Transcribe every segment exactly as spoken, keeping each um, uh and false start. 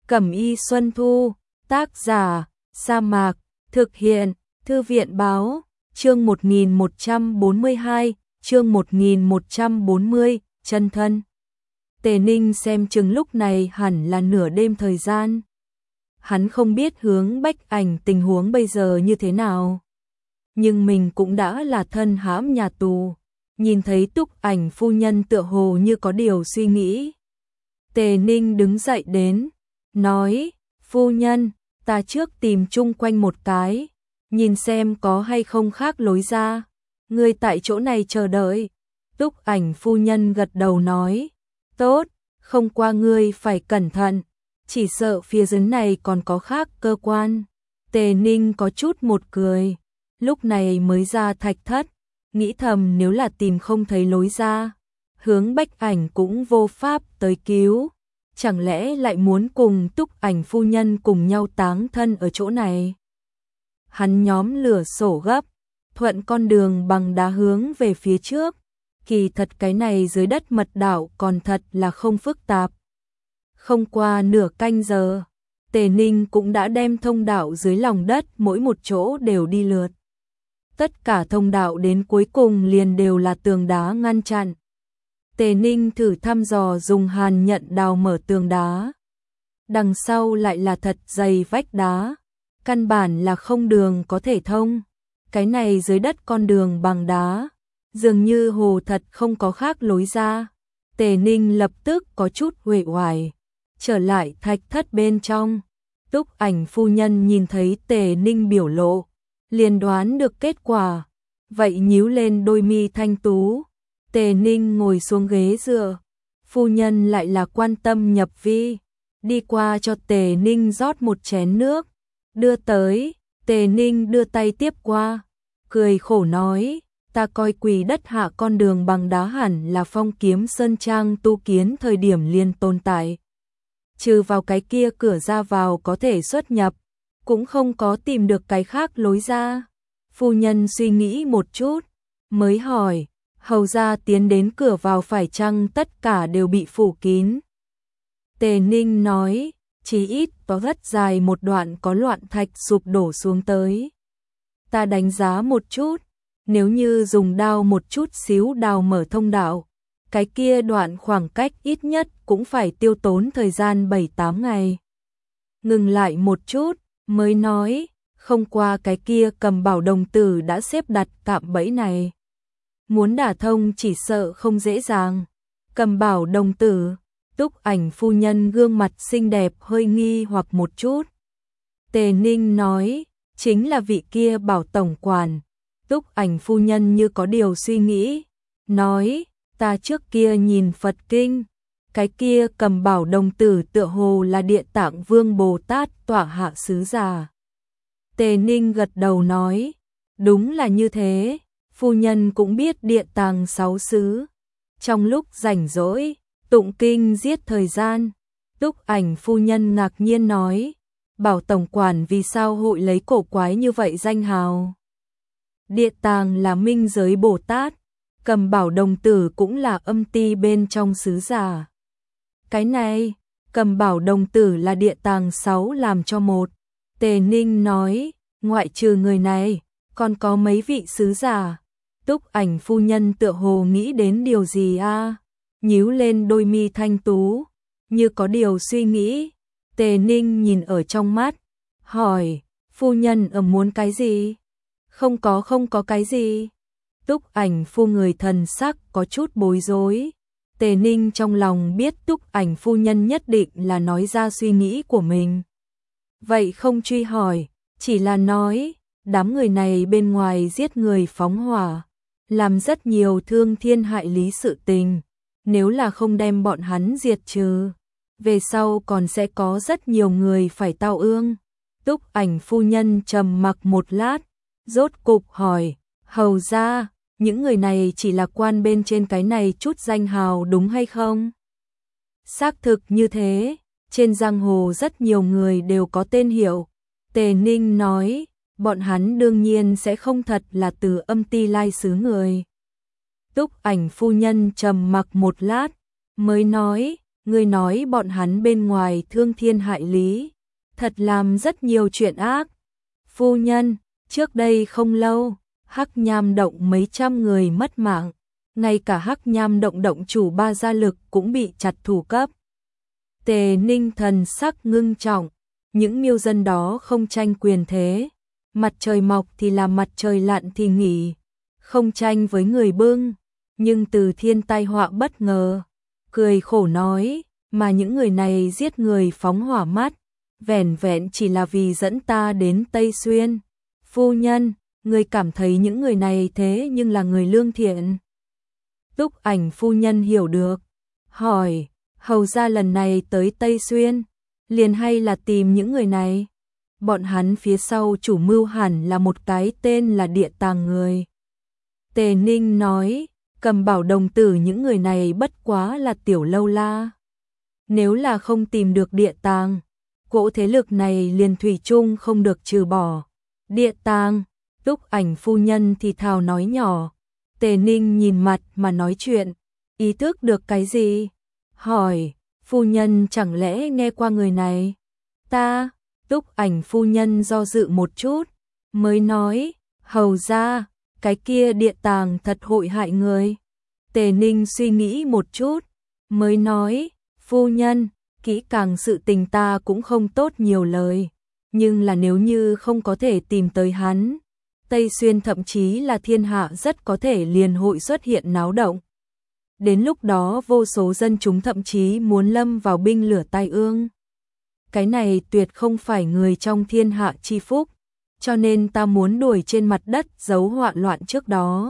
Cẩm y Xuân Thu, tác giả, Sa Mạc, thực hiện, Thư viện báo, chương một nghìn một trăm bốn mươi hai, chương một nghìn một trăm bốn mươi, chân thân. Tề Ninh xem chừng lúc này hẳn là nửa đêm thời gian. Hắn không biết Hướng Bách Ảnh tình huống bây giờ như thế nào. Nhưng mình cũng đã là thân hãm nhà tù. Nhìn thấy Túc Ảnh phu nhân tựa hồ như có điều suy nghĩ. Tề Ninh đứng dậy đến, nói, phu nhân, ta trước tìm chung quanh một cái, nhìn xem có hay không khác lối ra. Ngươi tại chỗ này chờ đợi. Túc Ảnh phu nhân gật đầu nói, tốt, không qua ngươi phải cẩn thận, chỉ sợ phía dưới này còn có khác cơ quan. Tề Ninh có chút một cười, lúc này mới ra thạch thất, nghĩ thầm nếu là tìm không thấy lối ra, Hướng Bách Ảnh cũng vô pháp tới cứu, chẳng lẽ lại muốn cùng Túc Ảnh phu nhân cùng nhau táng thân ở chỗ này. Hắn nhóm lửa sổ gấp, thuận con đường bằng đá hướng về phía trước. Kỳ thật cái này dưới đất mật đạo còn thật là không phức tạp. Không qua nửa canh giờ, Tề Ninh cũng đã đem thông đạo dưới lòng đất mỗi một chỗ đều đi lượt. Tất cả thông đạo đến cuối cùng liền đều là tường đá ngăn chặn. Tề Ninh thử thăm dò dùng hàn nhận đào mở tường đá. Đằng sau lại là thật dày vách đá, căn bản là không đường có thể thông. Cái này dưới đất con đường bằng đá, dường như hồ thật không có khác lối ra. Tề Ninh lập tức có chút uể oải, trở lại thạch thất bên trong. Túc Ảnh phu nhân nhìn thấy Tề Ninh biểu lộ, liền đoán được kết quả, vậy nhíu lên đôi mi thanh tú. Tề Ninh ngồi xuống ghế dựa, phu nhân lại là quan tâm nhập vi, đi qua cho Tề Ninh rót một chén nước, đưa tới. Tề Ninh đưa tay tiếp qua, cười khổ nói, ta coi quỳ đất hạ con đường bằng đá hẳn là Phong Kiếm Sơn Trang tu kiến thời điểm liền tồn tại. Trừ vào cái kia cửa ra vào có thể xuất nhập, cũng không có tìm được cái khác lối ra. Phu nhân suy nghĩ một chút, mới hỏi, hầu ra tiến đến cửa vào phải chăng tất cả đều bị phủ kín? Tề Ninh nói, chỉ ít có rất dài một đoạn có loạn thạch sụp đổ xuống tới. Ta đánh giá một chút, nếu như dùng đao một chút xíu đào mở thông đạo, cái kia đoạn khoảng cách ít nhất cũng phải tiêu tốn thời gian bảy tám ngày. Ngừng lại một chút, mới nói, không qua cái kia Cầm Bảo đồng tử đã xếp đặt cạm bẫy này. Muốn đả thông chỉ sợ không dễ dàng. Cầm Bảo đồng tử, Túc Ảnh phu nhân gương mặt xinh đẹp hơi nghi hoặc một chút. Tề Ninh nói, chính là vị kia Bảo tổng quản. Túc Ảnh phu nhân như có điều suy nghĩ, nói, ta trước kia nhìn Phật kinh, cái kia Cầm Bảo đồng tử tựa hồ là Địa Tạng Vương Bồ Tát tọa hạ sứ giả. Tề Ninh gật đầu nói, đúng là như thế, phu nhân cũng biết Địa Tạng sáu xứ. Trong lúc rảnh rỗi, tụng kinh giết thời gian. Túc Ảnh phu nhân ngạc nhiên nói, Bảo tổng quản vì sao hội lấy cổ quái như vậy danh hào? Địa Tạng là minh giới Bồ Tát, Cầm Bảo đồng tử cũng là âm ti bên trong sứ giả. Cái này, Cầm Bảo đồng tử là Địa Tạng sáu làm cho một. Tề Ninh nói, ngoại trừ người này, còn có mấy vị sứ giả. Túc Ảnh phu nhân tựa hồ nghĩ đến điều gì a? À? Nhíu lên đôi mi thanh tú, như có điều suy nghĩ. Tề Ninh nhìn ở trong mắt, hỏi, phu nhân ở muốn cái gì? Không có không có cái gì. Túc Ảnh phu người thần sắc có chút bối rối. Tề Ninh trong lòng biết Túc Ảnh phu nhân nhất định là nói ra suy nghĩ của mình. Vậy không truy hỏi, chỉ là nói, đám người này bên ngoài giết người phóng hỏa, làm rất nhiều thương thiên hại lý sự tình. Nếu là không đem bọn hắn diệt trừ, về sau còn sẽ có rất nhiều người phải tao ương. Túc Ảnh phu nhân trầm mặc một lát, rốt cục hỏi, hầu ra, những người này chỉ là quan bên trên cái này chút danh hào đúng hay không? Xác thực như thế, trên giang hồ rất nhiều người đều có tên hiệu. Tề Ninh nói, bọn hắn đương nhiên sẽ không thật là từ âm ti lai xứ người. Túc Ảnh phu nhân trầm mặc một lát, mới nói, Ngươi nói bọn hắn bên ngoài thương thiên hại lý, thật làm rất nhiều chuyện ác. Phu nhân, trước đây không lâu, Hắc Nham động mấy trăm người mất mạng, ngay cả Hắc Nham động động chủ Ba Gia Lực cũng bị chặt thủ cấp. Tề Ninh thần sắc ngưng trọng, những miêu dân đó không tranh quyền thế, mặt trời mọc thì làm mặt trời lặn thì nghỉ, không tranh với người bưng, nhưng từ thiên tai họa bất ngờ, cười khổ nói, mà những người này giết người phóng hỏa mắt, vẻn vẹn chỉ là vì dẫn ta đến Tây Xuyên. Phu nhân, người cảm thấy những người này thế nhưng là người lương thiện. Túc Ảnh phu nhân hiểu được, hỏi, hầu ra lần này tới Tây Xuyên, liền hay là tìm những người này? Bọn hắn phía sau chủ mưu hẳn là một cái tên là Địa Tàng người. Tề Ninh nói, Cầm Bảo đồng tử những người này bất quá là tiểu lâu la. Nếu là không tìm được Địa Tàng, cỗ thế lực này liền thủy chung không được trừ bỏ. Địa Tàng, Túc Ảnh phu nhân thì thào nói nhỏ. Tề Ninh nhìn mặt mà nói chuyện, ý thức được cái gì? Hỏi, phu nhân chẳng lẽ nghe qua người này? Ta, Túc Ảnh phu nhân do dự một chút, mới nói, hầu ra, cái kia Địa Tàng thật hội hại người. Tề Ninh suy nghĩ một chút, mới nói, phu nhân, kỹ càng sự tình ta cũng không tốt nhiều lời, nhưng là nếu như không có thể tìm tới hắn, Tây Xuyên thậm chí là thiên hạ rất có thể liền hội xuất hiện náo động. Đến lúc đó vô số dân chúng thậm chí muốn lâm vào binh lửa tai ương. Cái này tuyệt không phải người trong thiên hạ chi phúc, cho nên ta muốn đuổi trên mặt đất giấu hoạn loạn trước đó.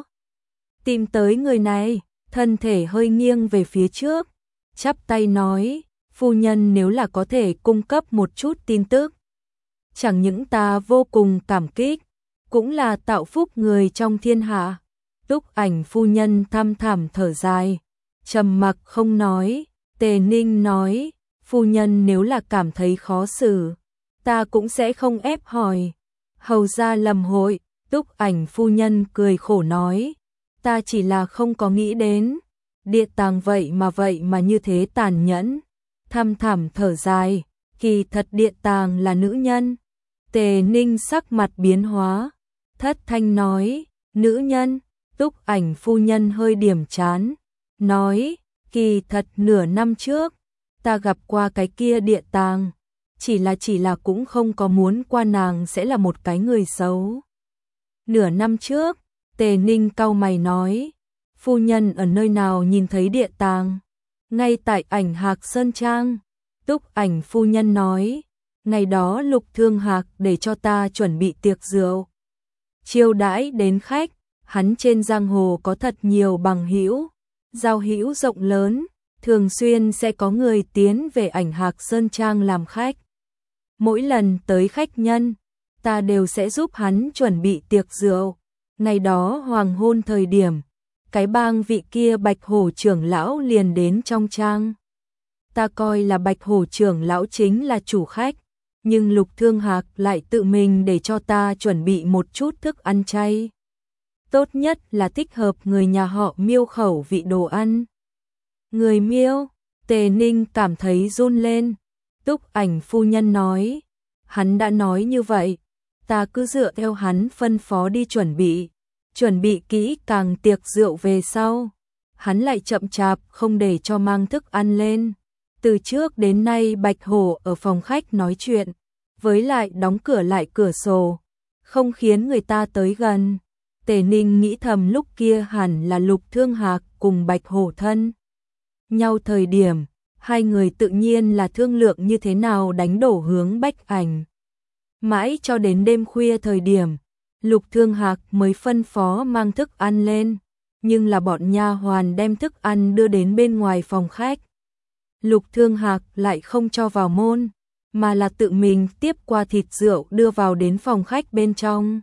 Tìm tới người này, thân thể hơi nghiêng về phía trước, chắp tay nói, phu nhân nếu là có thể cung cấp một chút tin tức. Chẳng những ta vô cùng cảm kích, cũng là tạo phúc người trong thiên hạ. Túc Ảnh phu nhân thăm thẳm thở dài, trầm mặc không nói. Tề Ninh nói, phu nhân nếu là cảm thấy khó xử, ta cũng sẽ không ép hỏi. Hầu ra lầm hội, Túc Ảnh phu nhân cười khổ nói, ta chỉ là không có nghĩ đến, Địa Tàng vậy mà vậy mà như thế tàn nhẫn. Thăm thẳm thở dài, kỳ thật Địa Tàng là nữ nhân. Tề Ninh sắc mặt biến hóa, thất thanh nói, nữ nhân. Túc Ảnh phu nhân hơi điểm chán, nói, kỳ thật nửa năm trước, ta gặp qua cái kia Địa Tàng, chỉ là chỉ là cũng không có muốn qua nàng sẽ là một cái người xấu. Nửa năm trước, Tề Ninh cau mày nói, phu nhân ở nơi nào nhìn thấy Địa Tàng? Ngay tại Ảnh Hạc Sơn Trang. Túc Ảnh phu nhân nói, ngày đó Lục Thương Hạc để cho ta chuẩn bị tiệc rượu, chiêu đãi đến khách. Hắn trên giang hồ có thật nhiều bằng hữu, giao hữu rộng lớn, thường xuyên sẽ có người tiến về Ảnh Hạc Sơn Trang làm khách. Mỗi lần tới khách nhân, ta đều sẽ giúp hắn chuẩn bị tiệc rượu. Ngày đó hoàng hôn thời điểm, cái bang vị kia Bạch Hổ trưởng lão liền đến trong trang. Ta coi là Bạch Hổ trưởng lão chính là chủ khách, nhưng Lục Thương Hạc lại tự mình để cho ta chuẩn bị một chút thức ăn chay. Tốt nhất là thích hợp người nhà họ Miêu khẩu vị đồ ăn. Người Miêu, Tề Ninh cảm thấy run lên. Túc Ảnh phu nhân nói, hắn đã nói như vậy, ta cứ dựa theo hắn phân phó đi chuẩn bị, chuẩn bị kỹ càng tiệc rượu về sau. Hắn lại chậm chạp không để cho mang thức ăn lên. Từ trước đến nay Bạch Hổ ở phòng khách nói chuyện, với lại đóng cửa lại cửa sổ, không khiến người ta tới gần. Tề Ninh nghĩ thầm lúc kia hẳn là Lục Thương Hạc cùng Bạch Hổ thân nhau thời điểm, hai người tự nhiên là thương lượng như thế nào đánh đổ hướng Bách Ảnh. Mãi cho đến đêm khuya thời điểm, Lục Thương Hạc mới phân phó mang thức ăn lên, nhưng là bọn nha hoàn đem thức ăn đưa đến bên ngoài phòng khách. Lục Thương Hạc lại không cho vào môn, mà là tự mình tiếp qua thịt rượu đưa vào đến phòng khách bên trong.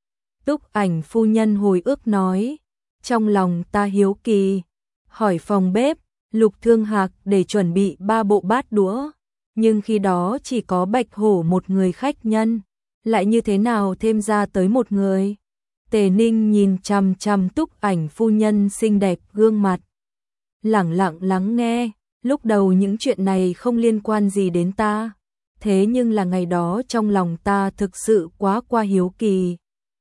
Túc Ảnh phu nhân hồi ức nói, trong lòng ta hiếu kỳ, hỏi phòng bếp, Lục Thương Hạc để chuẩn bị ba bộ bát đũa, nhưng khi đó chỉ có Bạch Hổ một người khách nhân, lại như thế nào thêm ra tới một người. Tề Ninh nhìn chằm chằm Túc Ảnh phu nhân xinh đẹp gương mặt, lẳng lặng lắng nghe, Lúc đầu những chuyện này không liên quan gì đến ta, thế nhưng là ngày đó trong lòng ta thực sự quá qua hiếu kỳ.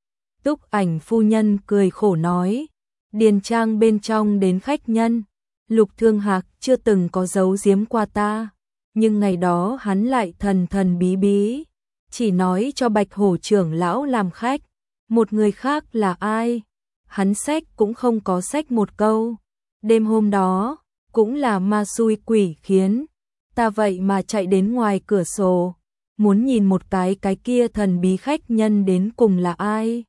Túc Ảnh phu nhân cười khổ nói, điền trang bên trong đến khách nhân, Lục Thương Hạc chưa từng có giấu giếm qua ta, nhưng ngày đó hắn lại thần thần bí bí, chỉ nói cho Bạch Hổ trưởng lão làm khách, một người khác là ai, hắn xách cũng không có xách một câu. Đêm hôm đó, cũng là ma xui quỷ khiến, ta vậy mà chạy đến ngoài cửa sổ, muốn nhìn một cái cái kia thần bí khách nhân đến cùng là ai.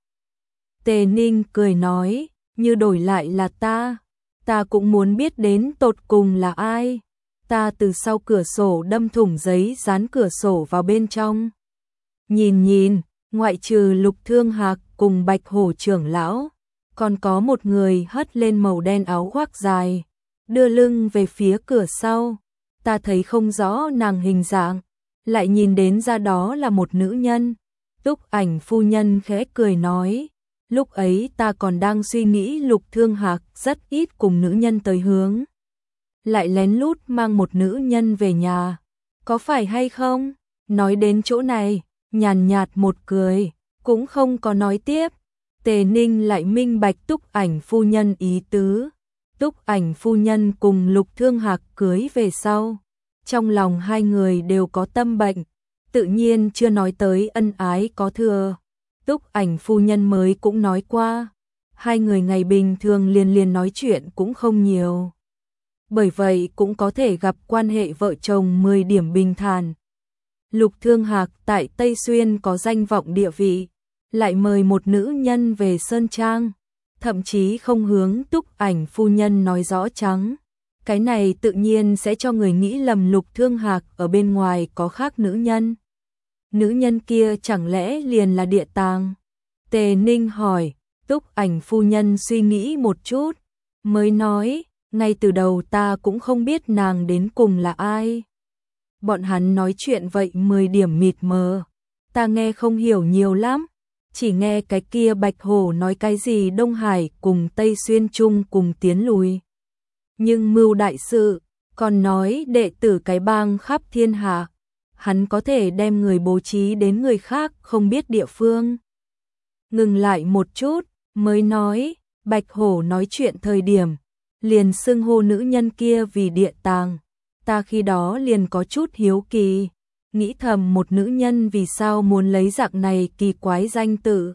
Tề Ninh cười nói, như đổi lại là ta, ta cũng muốn biết đến tột cùng là ai. Ta từ sau cửa sổ đâm thủng giấy dán cửa sổ vào bên trong. Nhìn nhìn, ngoại trừ Lục Thương Hạc cùng Bạch Hổ trưởng lão, còn có một người hất lên màu đen áo khoác dài, đưa lưng về phía cửa sau. Ta thấy không rõ nàng hình dạng, lại nhìn đến ra đó là một nữ nhân. Túc Ảnh phu nhân khẽ cười nói, lúc ấy ta còn đang suy nghĩ Lục Thương Hạc rất ít cùng nữ nhân tới hướng, lại lén lút mang một nữ nhân về nhà, có phải hay không? Nói đến chỗ này, nhàn nhạt một cười, cũng không có nói tiếp. Tề Ninh lại minh bạch Túc Ảnh phu nhân ý tứ. Túc Ảnh phu nhân cùng Lục Thương Hạc cưới về sau, trong lòng hai người đều có tâm bệnh, tự nhiên chưa nói tới ân ái có thừa. Túc Ảnh phu nhân mới cũng nói qua, hai người ngày bình thường liền liền nói chuyện cũng không nhiều, bởi vậy cũng có thể gặp quan hệ vợ chồng mười điểm bình thản. Lục Thương Hạc tại Tây Xuyên có danh vọng địa vị, lại mời một nữ nhân về Sơn Trang, thậm chí không hướng Túc Ảnh phu nhân nói rõ trắng. Cái này tự nhiên sẽ cho người nghĩ lầm Lục Thương Hạc ở bên ngoài có khác nữ nhân. Nữ nhân kia chẳng lẽ liền là Địa Tàng? Tề Ninh hỏi. Túc Ảnh phu nhân suy nghĩ một chút, mới nói, ngay từ đầu ta cũng không biết nàng đến cùng là ai. Bọn hắn nói chuyện vậy mười điểm mịt mờ, ta nghe không hiểu nhiều lắm, chỉ nghe cái kia Bạch Hổ nói cái gì Đông Hải cùng Tây Xuyên chung cùng tiến lùi. Nhưng mưu đại sự, còn nói đệ tử cái bang khắp thiên hạ, hắn có thể đem người bố trí đến người khác không biết địa phương. Ngừng lại một chút, mới nói, Bạch Hổ nói chuyện thời điểm, liền xưng hô nữ nhân kia vì Địa Tàng. Ta khi đó liền có chút hiếu kỳ, nghĩ thầm một nữ nhân vì sao muốn lấy dạng này kỳ quái danh tự.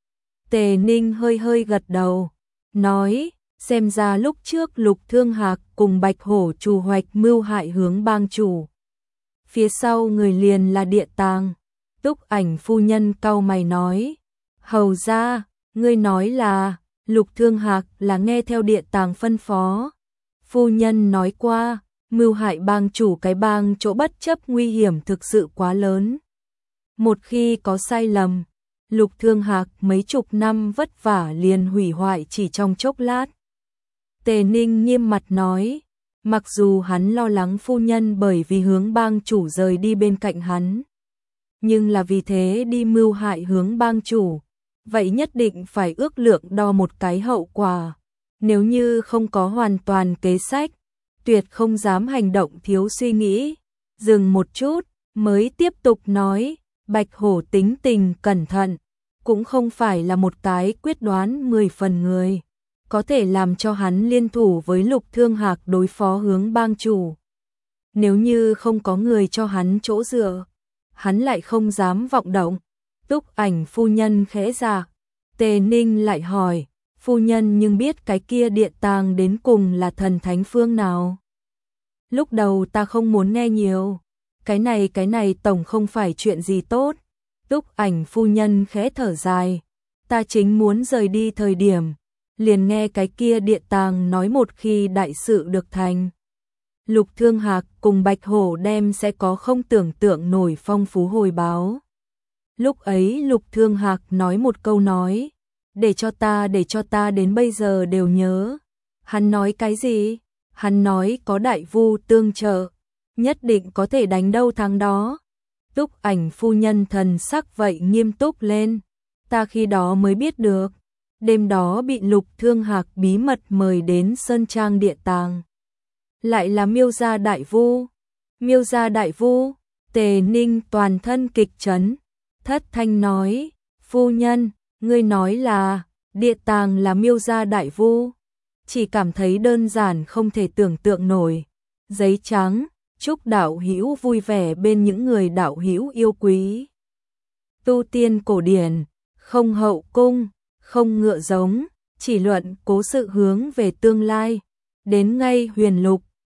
Tề Ninh hơi hơi gật đầu, nói, xem ra lúc trước Lục Thương Hạc cùng Bạch Hổ trù hoạch mưu hại hướng bang chủ. Phía sau người liền là Địa Tàng. Túc Ảnh phu nhân cau mày nói, hầu ra, ngươi nói là, Lục Thương Hạc là nghe theo Địa Tàng phân phó. Phu nhân nói qua, mưu hại bang chủ cái bang chỗ bất chấp nguy hiểm thực sự quá lớn. Một khi có sai lầm, Lục Thương Hạc mấy chục năm vất vả liền hủy hoại chỉ trong chốc lát. Tề Ninh nghiêm mặt nói, mặc dù hắn lo lắng phu nhân bởi vì hướng bang chủ rời đi bên cạnh hắn, nhưng là vì thế đi mưu hại hướng bang chủ, vậy nhất định phải ước lượng đo một cái hậu quả. Nếu như không có hoàn toàn kế sách, tuyệt không dám hành động thiếu suy nghĩ. Dừng một chút, mới tiếp tục nói, Bạch Hổ tính tình cẩn thận, cũng không phải là một cái quyết đoán mười phần người, có thể làm cho hắn liên thủ với Lục Thương Hạc đối phó hướng bang chủ. Nếu như không có người cho hắn chỗ dựa, hắn lại không dám vọng động. Túc Ảnh phu nhân khẽ dạ. Tề Ninh lại hỏi, phu nhân nhưng biết cái kia Địa Tàng đến cùng là thần thánh phương nào? Lúc đầu ta không muốn nghe nhiều, cái này cái này tổng không phải chuyện gì tốt. Túc Ảnh phu nhân khẽ thở dài, ta chính muốn rời đi thời điểm, liền nghe cái kia Địa Tàng nói một khi đại sự được thành, Lục Thương Hạc cùng Bạch Hổ đem sẽ có không tưởng tượng nổi phong phú hồi báo. Lúc ấy Lục Thương Hạc nói một câu nói, để cho ta để cho ta đến bây giờ đều nhớ. Hắn nói cái gì? Hắn nói có đại vu tương trợ, nhất định có thể đánh đâu thắng đó. Túc Ảnh phu nhân thần sắc vậy nghiêm túc lên, ta khi đó mới biết được, đêm đó bị Lục Thương Hạc bí mật mời đến Sơn Trang Địa Tàng, lại là Miêu gia đại vu. Miêu gia đại vu, Tề Ninh toàn thân kịch chấn, thất thanh nói, phu nhân, ngươi nói là, địa tàng là Miêu gia đại vu, chỉ cảm thấy đơn giản không thể tưởng tượng nổi. Giấy trắng, chúc đạo hữu vui vẻ bên những người đạo hữu yêu quý. Tu tiên cổ điển, không hậu cung, không ngựa giống, chỉ luận cố sự hướng về tương lai. Đến ngay huyền lục,